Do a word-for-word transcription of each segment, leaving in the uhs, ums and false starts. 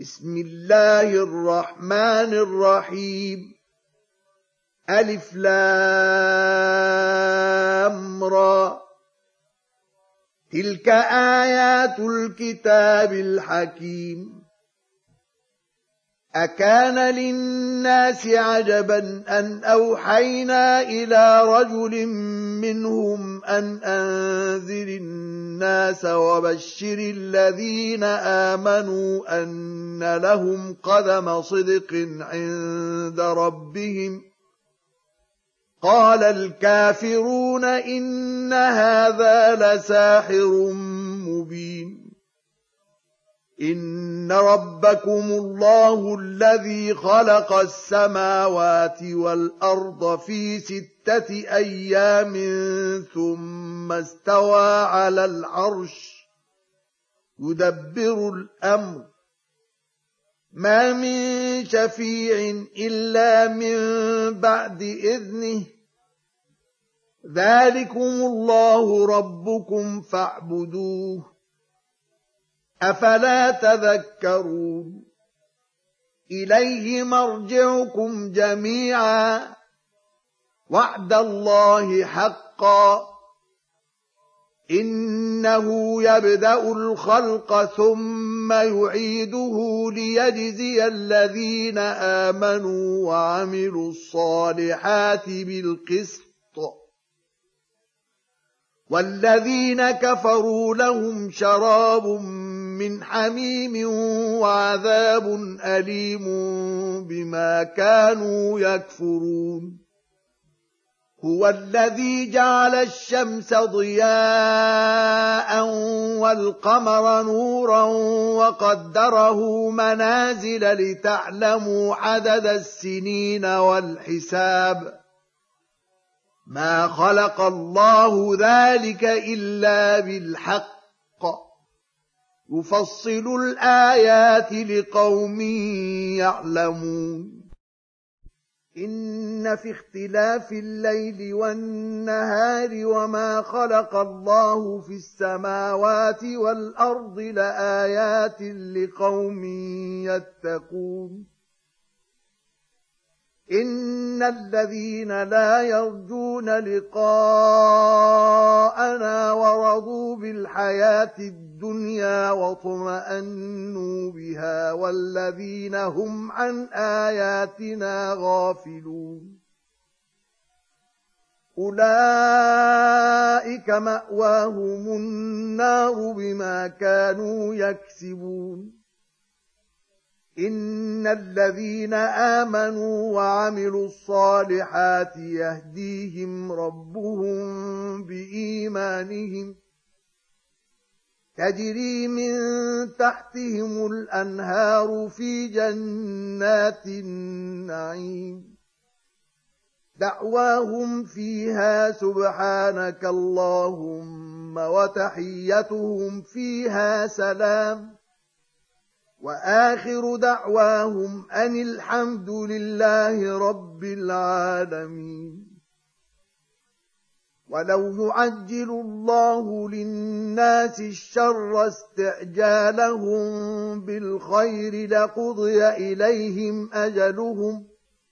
بسم الله الرحمن الرحيم ألف لام را تلك آيات الكتاب الحكيم أكان للناس عجبا أن أوحينا إلى رجل منهم أن أنذر الناس وبشر الذين آمنوا أن لهم قدم صدق عند ربهم قال الكافرون إن هذا لساحر مبين إن ربكم الله الذي خلق السماوات والأرض في ستة أيام ثم استوى على العرش يدبر الأمر ما من شفيع إلا من بعد إذنه ذلكم الله ربكم فاعبدوه أفلا تذكرون إليه مرجعكم جميعا وعد الله حقا إنه يبدأ الخلق ثم يعيده ليجزي الذين آمنوا وعملوا الصالحات بالقسط والذين كفروا لهم شراب من حميم وعذاب أليم بما كانوا يكفرون هو الذي جعل الشمس ضياء والقمر نورا وقدره منازل لتعلموا عدد السنين والحساب ما خلق الله ذلك إلا بالحق يفصل الآيات لقوم يعلمون إن في اختلاف الليل والنهار وما خلق الله في السماوات والأرض لآيات لقوم يتقون إن الذين لا يرجون لقاءنا ورضوا بالحياة الدنيا واطمأنوا بها والذين هم عن آياتنا غافلون أولئك مأواهم النار بما كانوا يكسبون إن الذين آمنوا وعملوا الصالحات يهديهم ربهم بإيمانهم تجري من تحتهم الأنهار في جنات النعيم دعواهم فيها سبحانك اللهم وتحيتهم فيها سلام وآخر دعواهم أن الحمد لله رب العالمين ولو يعجل الله للناس الشر استعجالهم بالخير لقضي إليهم أجلهم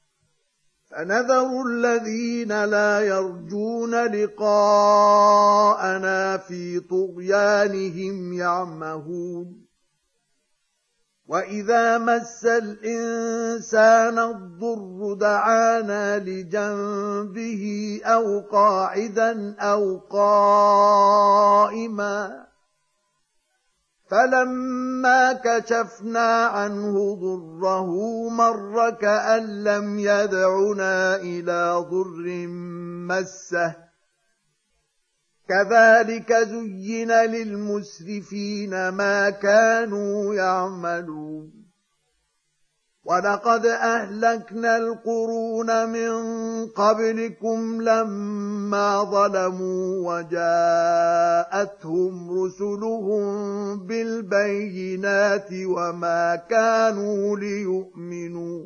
فنذر الذين لا يرجون لقاءنا في طغيانهم يعمهون وإذا مس الإنسان الضر دعانا لجنبه أو قاعدا أو قائما فلما كشفنا عنه ضره مر كأن لم يدعنا إلى ضر مسه كذلك زين للمسرفين ما كانوا يعملون ولقد أهلكنا القرون من قبلكم لما ظلموا وجاءتهم رسلهم بالبينات وما كانوا ليؤمنوا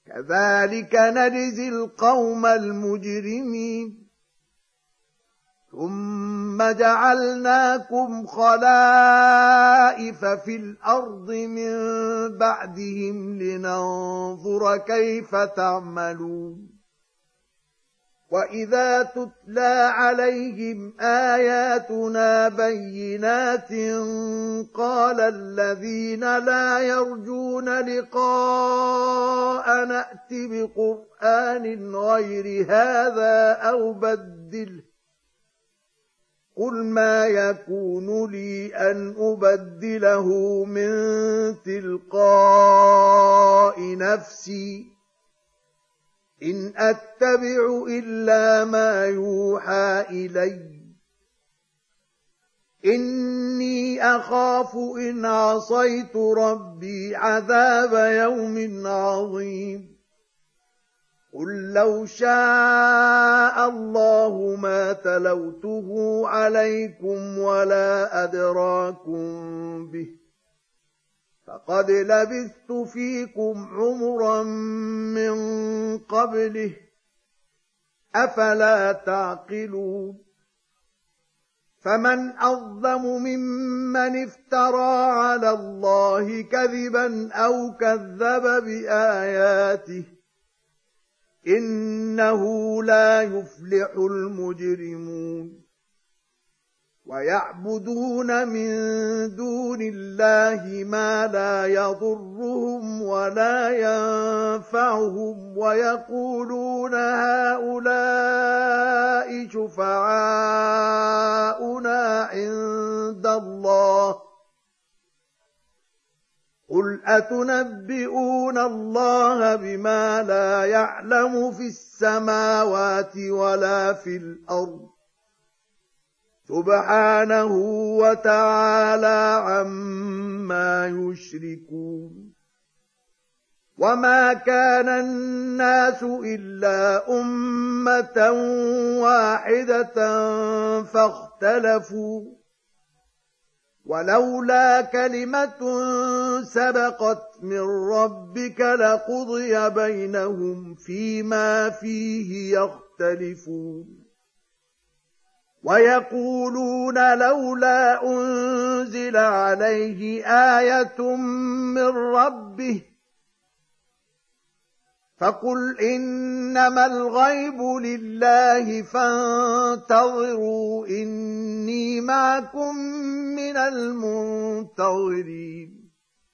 كذلك نجزي القوم المجرمين ثم جعلناكم خلائف في الأرض من بعدهم لننظر كيف تعملون وإذا تتلى عليهم آياتنا بينات قال الذين لا يرجون لقاء نأت بقرآن غير هذا أو بدله قل ما يكون لي أن أبدله من تلقاء نفسي إن أتبع إلا ما يوحى إلي إني أخاف إن عصيت ربي عذاب يوم عظيم قل لو شاء الله ما تلوته عليكم ولا أدراكم به فقد لبثت فيكم عمرا من قبله أفلا تعقلون فمن أظلم ممن افترى على الله كذبا أو كذب بآياته إنه لا يفلح المجرمون ويعبدون من دون الله ما لا يضرهم ولا ينفعهم ويقولون هؤلاء شفعاؤنا عند الله قل أتنبئون الله بما لا يعلم في السماوات ولا في الأرض سبحانه وتعالى عما يشركون وما كان الناس إلا أمة واحدة فاختلفوا ولولا كلمة سبقت من ربك لقضي بينهم فيما فيه يختلفون ويقولون لولا أنزل عليه آية من ربه فقل إنما الغيب لله فانتظروا إني معكم من المنتظرين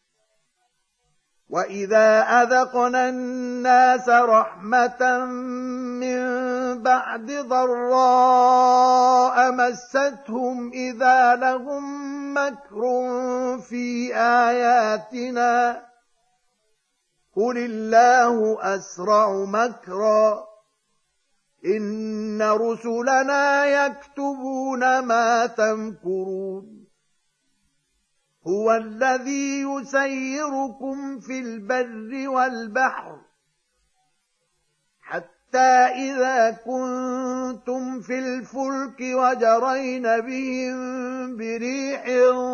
وإذا أذقنا الناس رحمة من بعد ضراء مستهم إذا لهم مكر في آياتنا قل الله أسرع مكرا إن رسلنا يكتبون ما تمكرون هو الذي يسيركم في البر والبحر حتى إذا كنتم في الفلك وجرين بهم بريح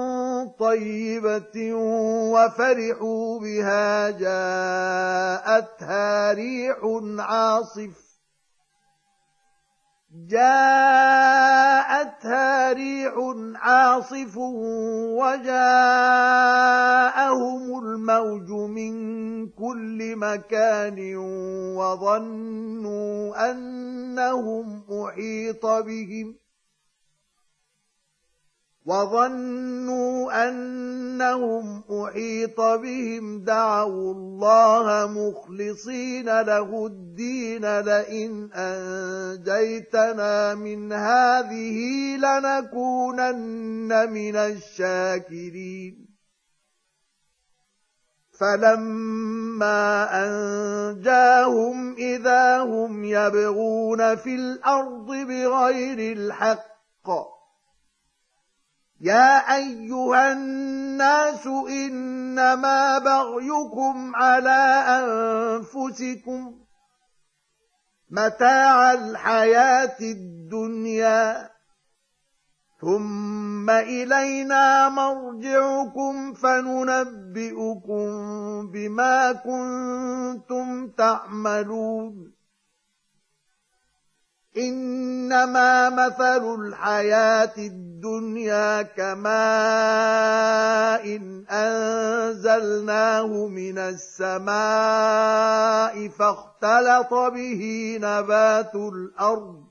طيبة وفرحوا بها جاءتها ريح عاصف جاءتها ريح عاصف وجاءهم الموج من كل مكان وظنوا أنهم أحيط بهم وظنوا أنهم أحيط بهم دعوا الله مخلصين له الدين لئن أنجيتنا من هذه لنكونن من الشاكرين فلما أنجاهم إذا هم يبغون في الأرض بغير الحق يا أيها الناس إنما بغيكم على أنفسكم متاع الحياة الدنيا ثم إلينا مرجعكم فننبئكم بما كنتم تعملون إنما مثل الحياة الدنيا كماء أنزلناه من السماء فاختلط به نبات الأرض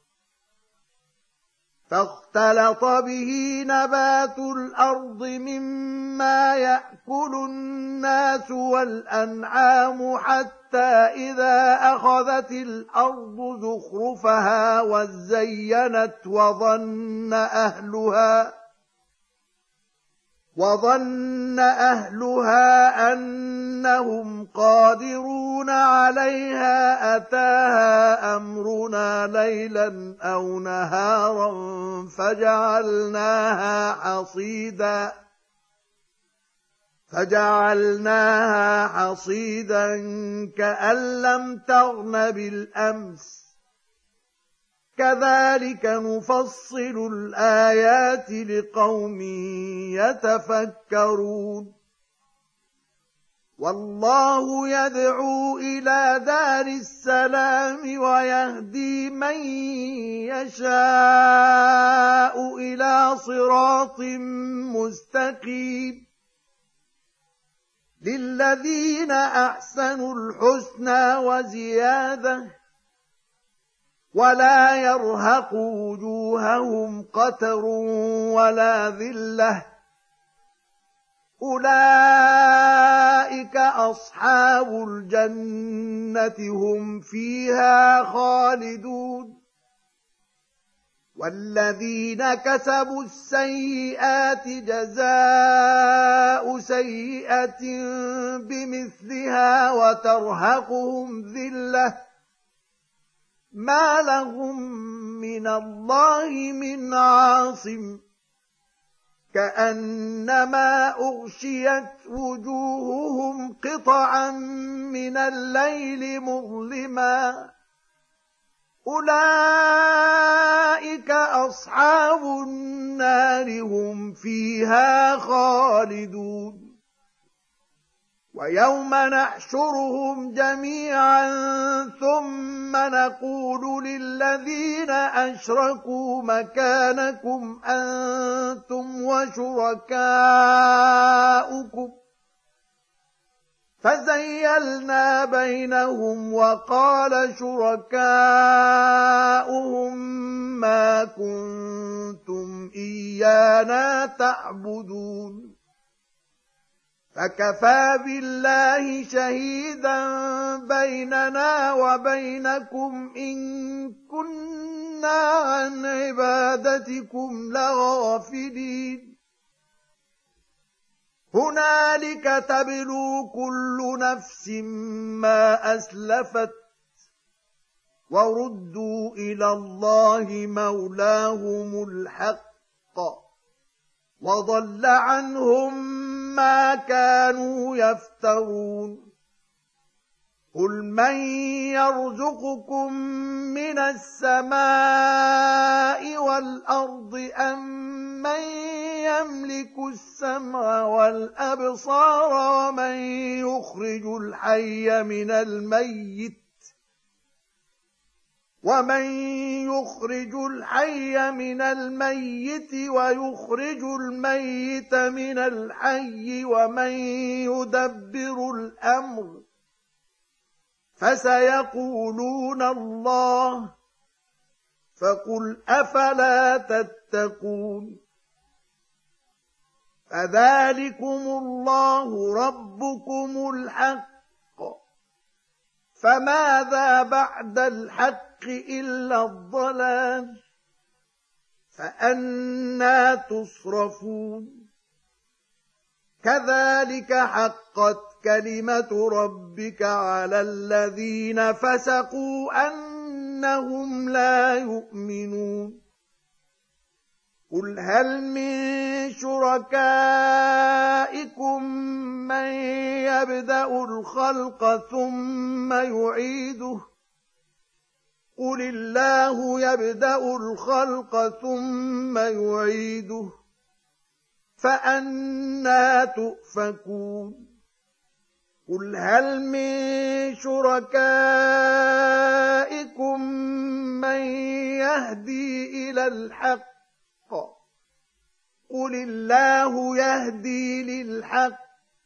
فاختلط به نبات الأرض مما يأكل الناس والأنعام حتى إذا أخذت الأرض زخرفها وزينت وظن أهلها وظن أهلها أنهم قادرون عليها أتاها أمرنا ليلا أو نهارا فجعلناها حصيدا فجعلناها حصيدا كأن لم تغن بالأمس كذلك نفصل الآيات لقوم يتفكرون والله يدعو إلى دار السلام ويهدي من يشاء إلى صراط مستقيم للذين أحسنوا الحسنى وزيادة ولا يرهق وجوههم قتر ولا ذلة أولئك أصحاب الجنة هم فيها خالدون والذين كسبوا السيئات جزاء سيئة بمثلها وترهقهم ذلة ما لهم من الله من عاصم كأنما أغشيت وجوههم قطعا من الليل مظلما أولئك أصحاب النار هم فيها خالدون ويوم نحشرهم جميعا ثم نقول للذين أشركوا مكانكم أنتم وشركاؤكم فزيلنا بينهم وقال شركاؤهم ما كنتم إيانا تعبدون فكفى بالله شهيدا بيننا وبينكم إن كنا عن عبادتكم لغافلين هنالك تبلو كل نفس ما أسلفت وردوا إلى الله مولاهم الحق وضل عنهم ما كانوا يفترون قل من يرزقكم من السماء والأرض أم من يملك السمع والأبصار ومن يخرج الحي من الميت ومن يخرج الحي من الميت ويخرج الميت من الحي ومن يدبر الأمر فسيقولون الله فقل أفلا تتقون فذلكم الله ربكم الحق فماذا بعد الحق إلا الضلال فأنى تصرفون كذلك حقت كلمة ربك على الذين فسقوا أنهم لا يؤمنون قل هل من شركائكم من يبدأ الخلق ثم يعيده قل الله يبدأ الخلق ثم يعيده فأنى تؤفكون قل هل من شركائكم من يهدي إلى الحق قل الله يهدي للحق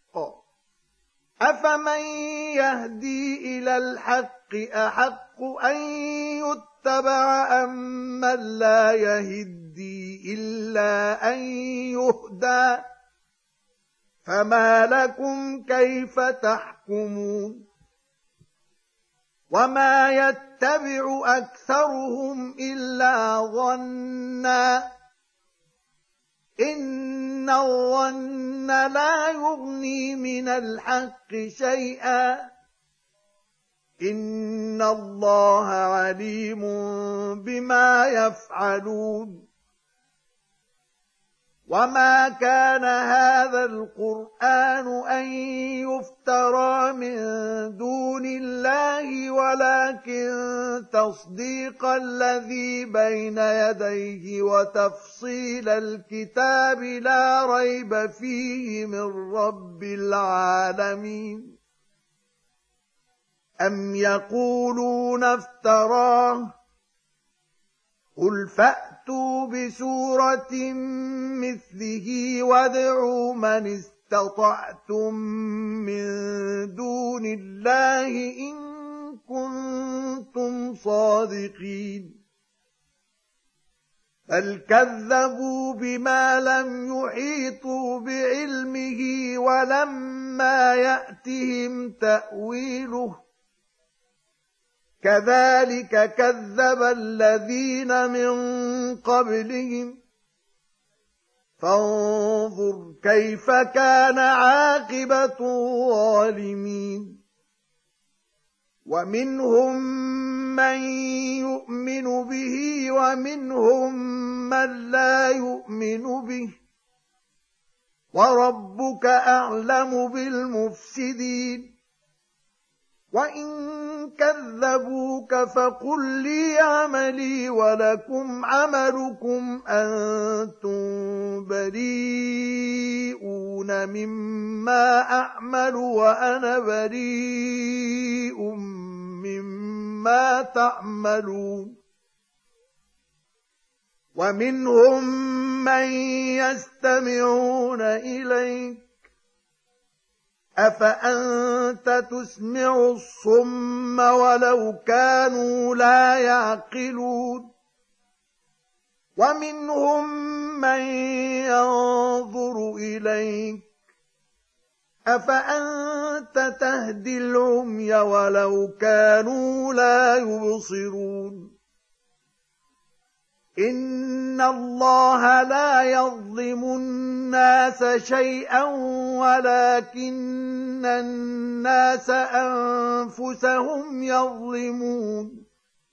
أفمن يهدي إلى الحق أحق أن يتبع أم من لا يهدي إلا أن يهدى فما لكم كيف تحكمون وما يتبع أكثرهم إلا ظنّا إن الظن لا يغني من الحق شيئا إن الله عليم بما يفعلون وما كان هذا القرآن أن يفترى من دون الله ولكن تصديق الذي بين يديه وتفصيل الكتاب لا ريب فيه من رب العالمين أم يقولون افتراه قل فأتوا بسورة مثله وادعوا من استطعتم من دون الله إن كنتم صادقين بل كذبوا بما لم يحيطوا بعلمه ولما يأتهم تأويله كذلك كذب الذين من قبلهم فانظر كيف كان عاقبة الظالمين ومنهم من يؤمن به ومنهم من لا يؤمن به وربك أعلم بالمفسدين وإن كذبوك فقل لي عملي ولكم عملكم أنتم بريئون مما أعمل وأنا بريء مما تعملون ومنهم من يستمعون إليك أفأنت تسمع الصم ولو كانوا لا يعقلون ومنهم من ينظر إليك أفأنت تهدي العمي ولو كانوا لا يبصرون إن الله لا يظلم الناس شيئا ولكن الناس أنفسهم يظلمون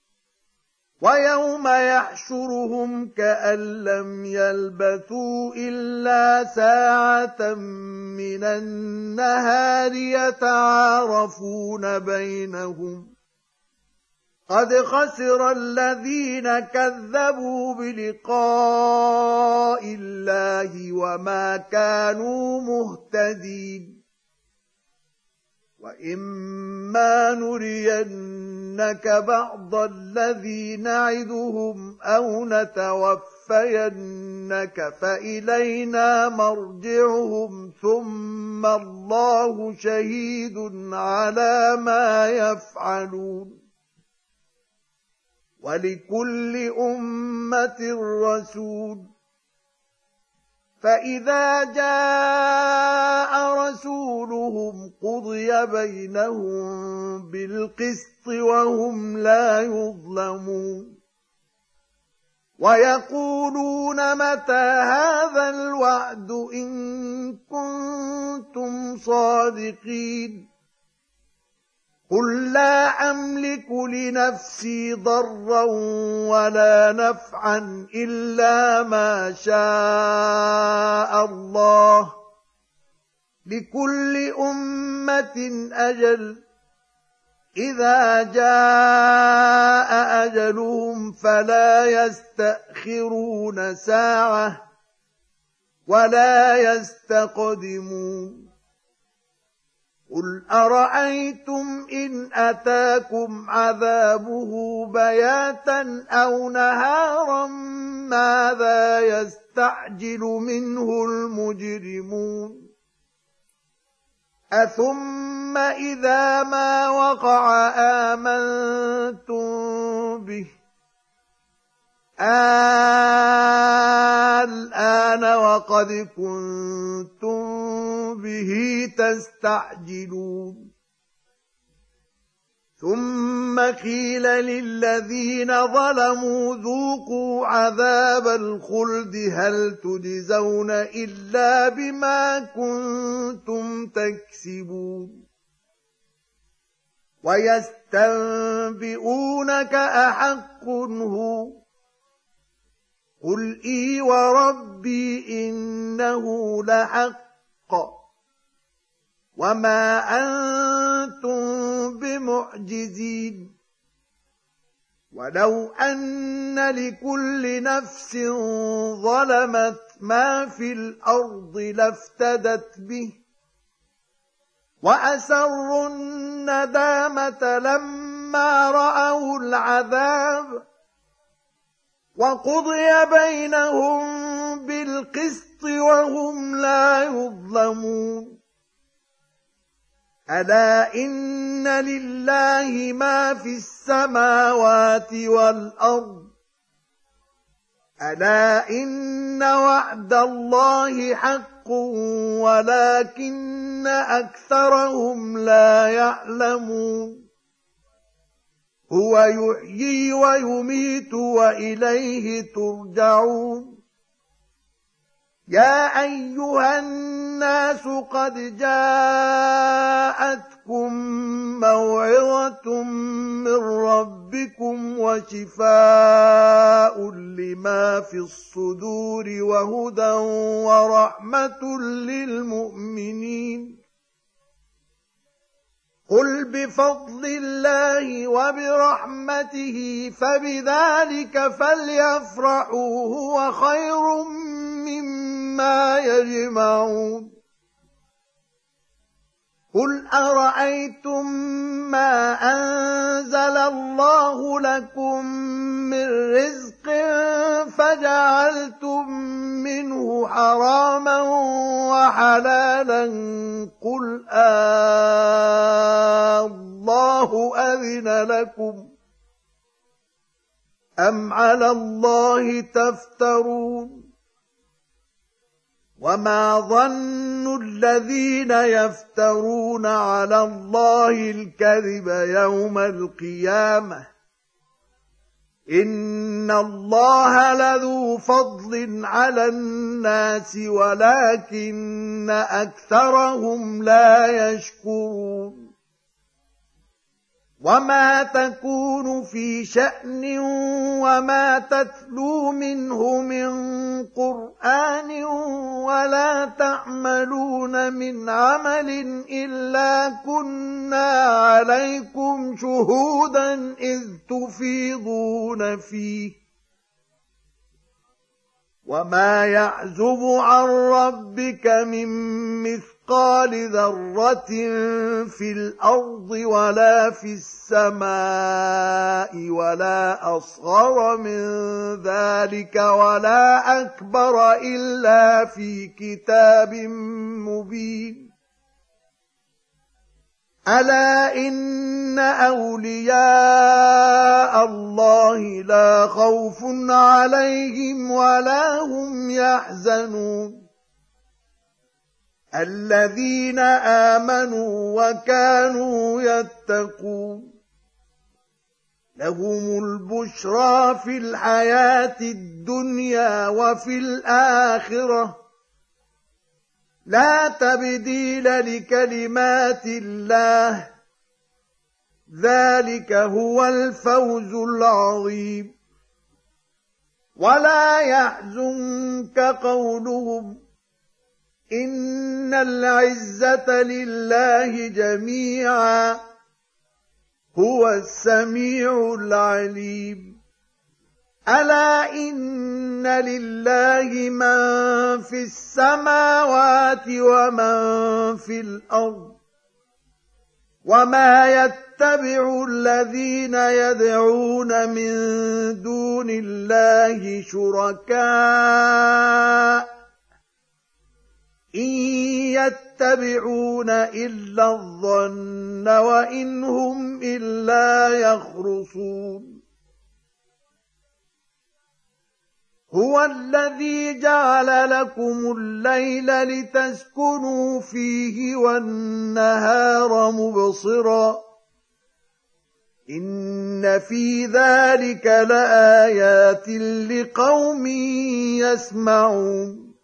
ويوم يحشرهم كأن لم يلبثوا إلا ساعة من النهار يتعارفون بينهم قد خسر الذين كذبوا بلقاء الله وما كانوا مهتدين وإما نرينك بعض الذي نعدهم أو نتوفينك فإلينا مرجعهم ثم الله شهيد على ما يفعلون ولكل أمة رسول فإذا جاء رسولهم قضي بينهم بالقسط وهم لا يظلمون ويقولون متى هذا الوعد إن كنتم صادقين قل لا أملك لنفسي ضرا ولا نفعا إلا ما شاء الله لكل أمة أجل إذا جاء أجلهم فلا يستأخرون ساعة ولا يستقدمون قل أرأيتم إن أتاكم عذابه بياتا أو نهارا ماذا يستعجل منه المجرمون أثم إذا ما وقع آمنتم به الآن وقد كنتم به تستعجلون ثم قيل للذين ظلموا ذوقوا عذاب الخلد هل تجزون إلا بما كنتم تكسبون ويستنبئونك أحق هو قل إي وربي إنه لحق وما أنتم بمعجزين ولو أن لكل نفس ظلمت ما في الأرض لافتدت به وأسروا الندامة لما رأوا العذاب وقضي بينهم بالقسط وهم لا يظلمون ألا إن لله ما في السماوات والأرض ألا إن وعد الله حق ولكن أكثرهم لا يعلمون هو يحيي ويميت وإليه ترجعون يا أيها الناس قد جاءتكم موعظة من ربكم وشفاء لما في الصدور وهدى ورحمة للمؤمنين قل بفضل الله وبرحمته فبذلك فليفرحوا هو خير مما يجمعون قل أرأيتم ما أنزل الله لكم من رزق فجعلتم منه حراما وحلالا قل آه الله أذن لكم أم على الله تفترون وما ظن الذين يفترون على الله الكذب يوم القيامة إن الله لذو فضل على الناس ولكن أكثرهم لا يشكرون وما تكون في شأن وما تتلو منه من قرآن ولا تعملون من عمل إلا كنا عليكم شهودا إذ تفيضون فيه وما يعزب عن ربك من مثقال ذرة في الأرض ولا في السماء ولا أصغر من ذلك ولا أكبر إلا في كتاب مبين ألا إن أولياء الله لا خوف عليهم ولا هم يحزنون الذين آمنوا وكانوا يتقون لهم البشرى في الحياة الدنيا وفي الآخرة لا تبديل لكلمات الله ذلك هو الفوز العظيم ولا يحزنك قولهم إن العزة لله جميعا هو السميع العليم ألا إن لله من في السماوات ومن في الأرض وما يتبع الذين يدعون من دون الله شركاء إن يتبعون إلا الظن وإن هم إلا يخرصون هو الذي جعل لكم الليل لتسكنوا فيه والنهار مبصرا إن في ذلك لآيات لقوم يسمعون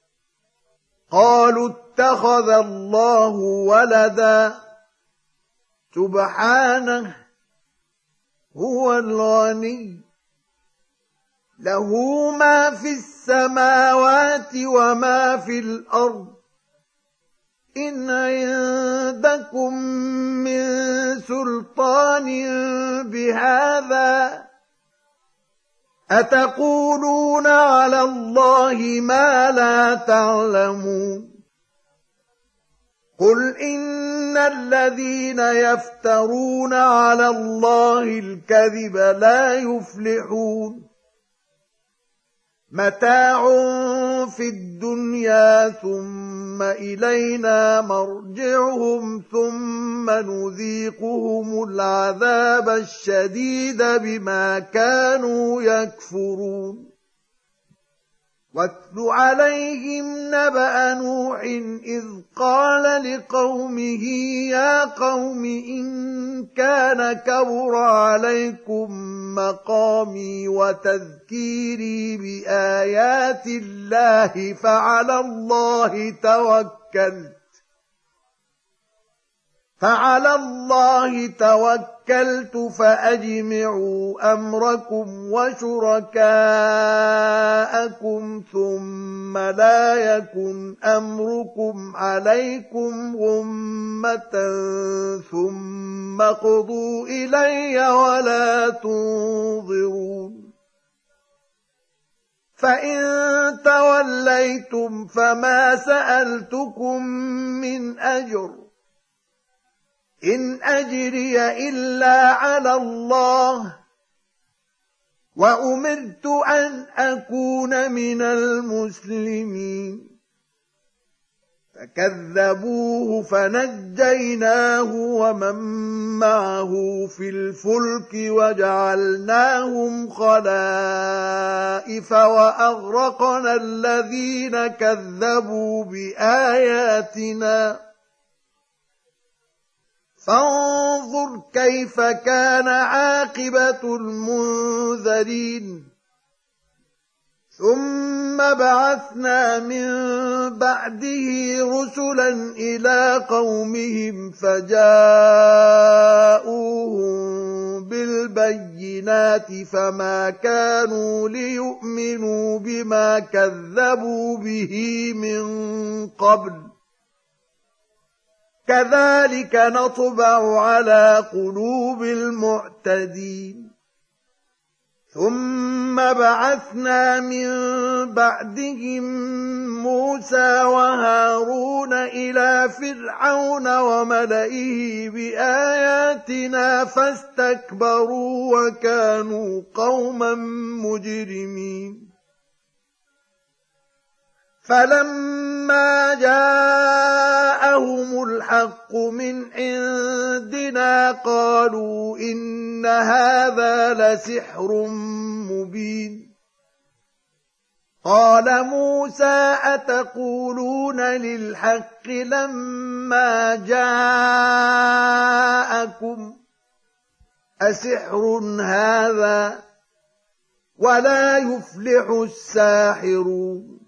قالوا اتخذ الله ولدا سبحانه هو الغني له ما في السماوات وما في الأرض إن عندكم من سلطان بهذا أتقولون على الله ما لا تعلمون قل إن الذين يفترون على الله الكذب لا يفلحون متاع في الدنيا ثم إلينا مرجعهم ثم نذيقهم العذاب الشديد بما كانوا يكفرون واتل عليهم نبأ نوح إذ قال لقومه يا قوم إن كان كبر عليكم مقامي وتذكيري بآيات الله فعلى الله توكلت فعلى الله توكلت فأجمعوا أمركم وشركاءكم ثم لا يكن أمركم عليكم غمة ثم قضوا إلي ولا تنظرون فإن توليتم فما سألتكم من أجر إن أجري إلا على الله وأمرت أن أكون من المسلمين فكذبوه فنجيناه ومن معه في الفلك وجعلناهم خلائف وأغرقنا الذين كذبوا بآياتنا فانظر كيف كان عاقبة المنذرين ثم بعثنا من بعده رسلا إلى قومهم فجاءوهم بالبينات فما كانوا ليؤمنوا بما كذبوا به من قبل كذلك نطبع على قلوب المعتدين ثم بعثنا من بعدهم موسى وهارون إلى فرعون وملئه بآياتنا فاستكبروا وكانوا قوما مجرمين فلما جاءهم الحق من عندنا قالوا إن هذا لسحر مبين قال موسى أتقولون للحق لما جاءكم أسحر هذا ولا يفلح الساحرون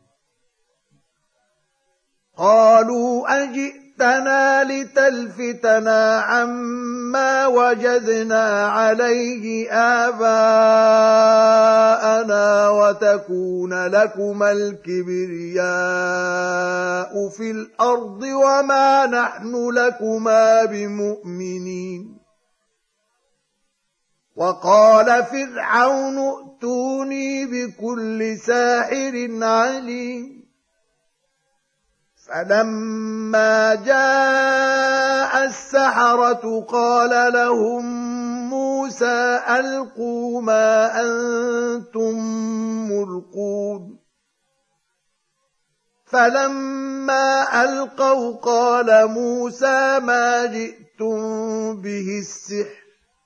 قالوا أجئتنا لتلفتنا عما وجدنا عليه آباءنا وتكون لكما الكبرياء في الأرض وما نحن لكما بمؤمنين وقال فرعون ائتوني بكل ساحر عليم فلما جاء السحرة قال لهم موسى ألقوا ما أنتم ملقون فلما ألقوا قال موسى ما جئتم به السحر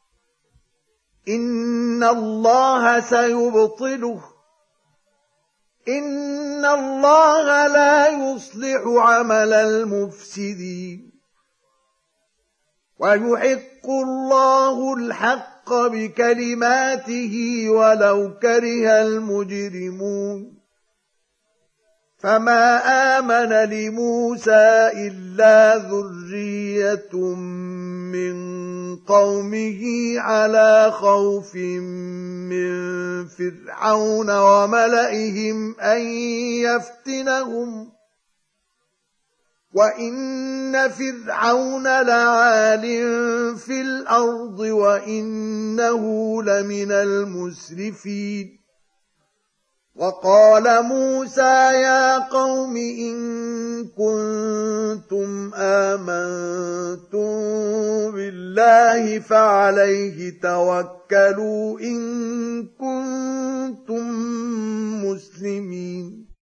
إن الله سيبطله إن الله لا يصلح عمل المفسدين ويحق الله الحق بكلماته ولو كره المجرمون فما آمن لموسى إلا ذرية من قومه على خوف من فرعون وملئهم أن يفتنهم وإن فرعون لعال في الأرض وإنه لمن المسرفين وقال موسى يا قوم إن كنتم آمنتم بالله فعليه توكلوا إن كنتم مسلمين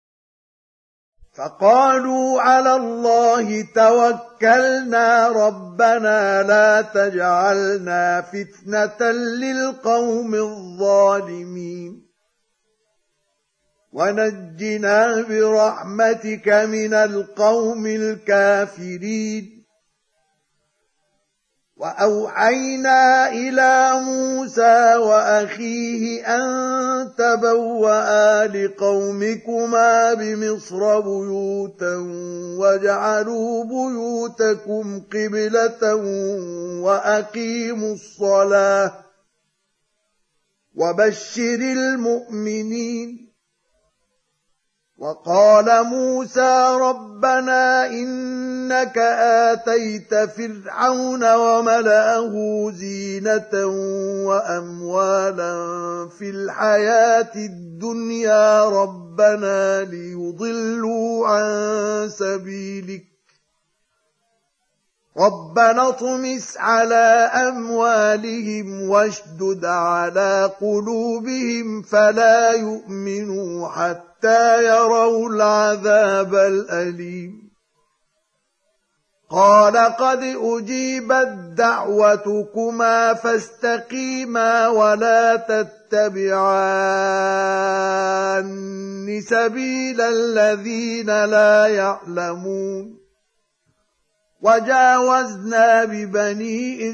فقالوا على الله توكلنا ربنا لا تجعلنا فتنة للقوم الظالمين ونجنا برحمتك من القوم الكافرين وأوحينا إلى موسى وأخيه أن تبوأ لقومكما بمصر بيوتا واجعلوا بيوتكم قبلة وأقيموا الصلاة وبشر المؤمنين وقال موسى ربنا إنك آتيت فرعون وملأه زينة وأموالا في الحياة الدنيا ربنا ليضلوا عن سبيلك ربنا اطمس على أموالهم واشدد على قلوبهم فلا يؤمنوا حتى يروا العذاب الأليم قال قد أجيبت دعوتكما فاستقيما ولا تتبعان سبيل الذين لا يعلمون وجاوزنا ببني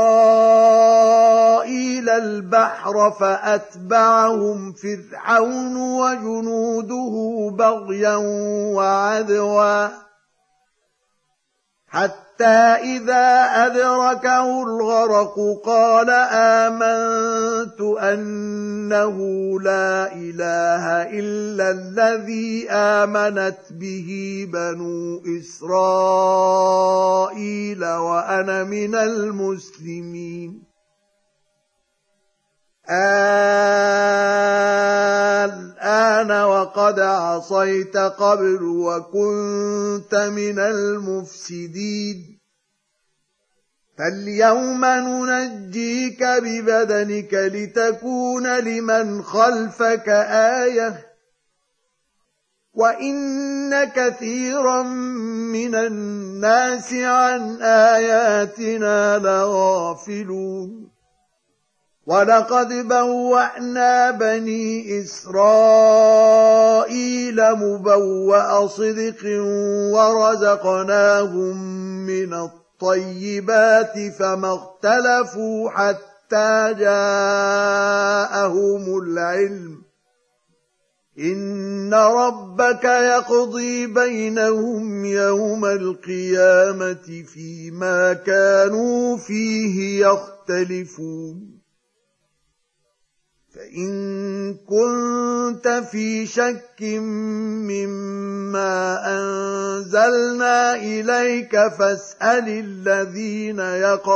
إسرائيل البحر فأتبعهم فرعون وجنوده بغيا وعدوا حتى إذا أدركه الغرق قال آمنت أنه لا إله إلا الذي آمنت به بنو إسرائيل وأنا من المسلمين الآن وقد عصيت قبل وكنت من المفسدين فاليوم ننجيك ببدنك لتكون لمن خلفك آية وإن كثيرا من الناس عن آياتنا لغافلون ولقد بوأنا بني إسرائيل مبوأ صدق ورزقناهم من الطيبات فما اختلفوا حتى جاءهم العلم إن ربك يقضي بينهم يوم القيامة فيما كانوا فيه يختلفون فإن كنت في شك مما أنزلنا إليك فاسأل الذين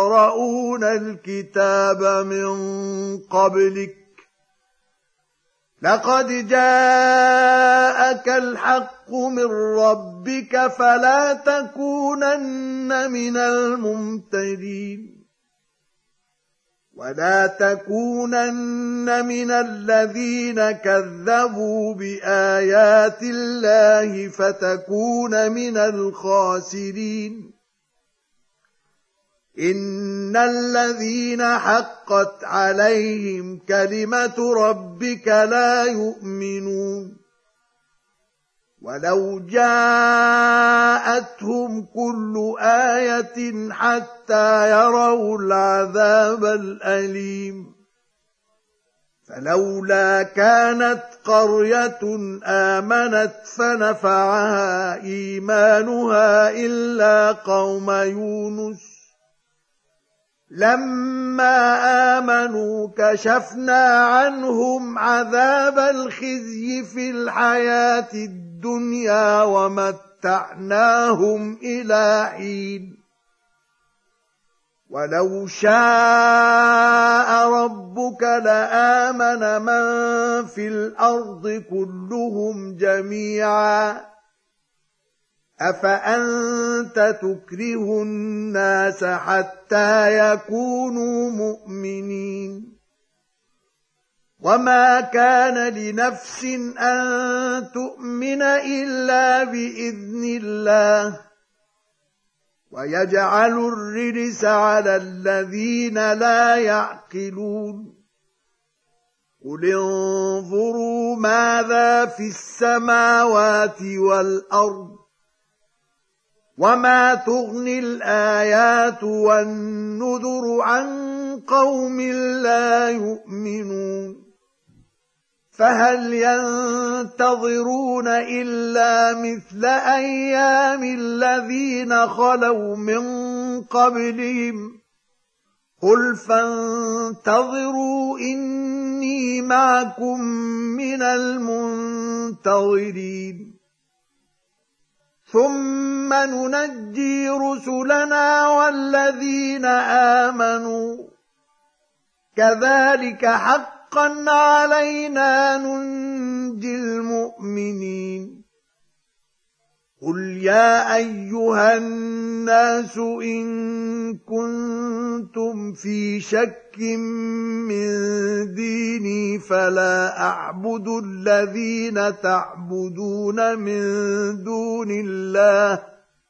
يقرؤون الكتاب من قبلك لقد جاءك الحق من ربك فلا تكونن من الممترين ولا تكونن من الذين كذبوا بآيات الله فتكون من الخاسرين إن الذين حقت عليهم كلمة ربك لا يؤمنون ولو جاءتهم كل آية حتى يروا العذاب الأليم فلولا كانت قرية آمنت فنفعها إيمانها إلا قوم يونس لما آمنوا كشفنا عنهم عذاب الخزي في الحياة الدنيا ومتعناهم إلى حين ولو شاء ربك لآمن من في الأرض كلهم جميعا أفأنت تكره الناس حتى يكونوا مؤمنين وما كان لنفس أن تؤمن إلا بإذن الله ويجعل الرجس على الذين لا يعقلون قل انظروا ماذا في السماوات والأرض وما تغني الآيات والنذر عن قوم لا يؤمنون فهل ينتظرون إلا مثل أيام الذين خلوا من قبلهم قل فانتظروا إني معكم من المنتظرين ثم ننجي رسلنا والذين آمنوا كذلك حقا علينا ننجي المؤمنين قل يا أيها الناس إن كنتم في شك من ديني فلا أعبد الذين تعبدون من دون الله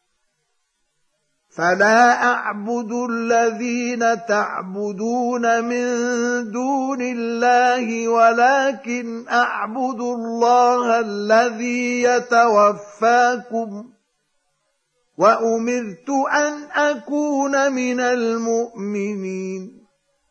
فلا أعبد الذين تعبدون من دون الله ولكن أعبد الله الذي يتوفاكم وأمرت أن أكون من المؤمنين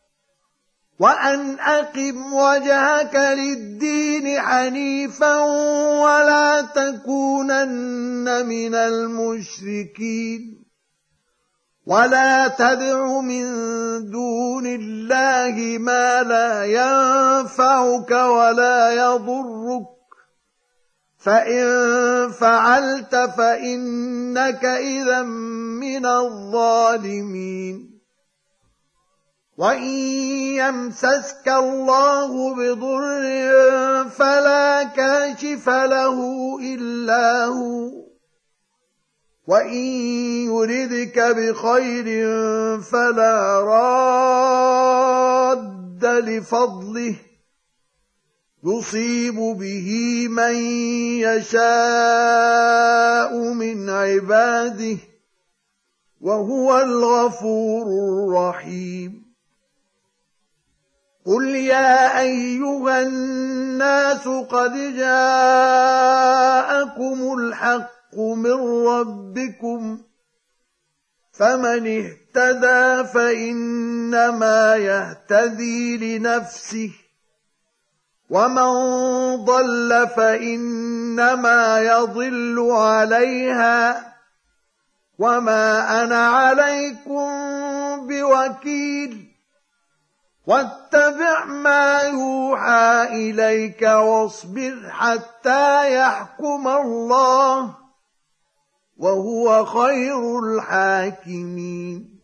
وأن أقم وجهك للدين حنيفا ولا تكونن من المشركين ولا تدع من دون الله ما لا ينفعك ولا يضرك فإن فعلت فإنك إذا من الظالمين وإن يمسسك الله بضر فلا كاشف له إلا هو وإن يردك بخير فلا راد لفضله يصيب به من يشاء من عباده وهو الغفور الرحيم قل يا أيها الناس قد جاءكم الحق من ربكم فمن اهتدى فإنما يهتدي لنفسه ومن ضل فإنما يضل عليها وما أنا عليكم بوكيل واتبع ما يوحى إليك واصبر حتى يحكم الله وهو خير الحاكمين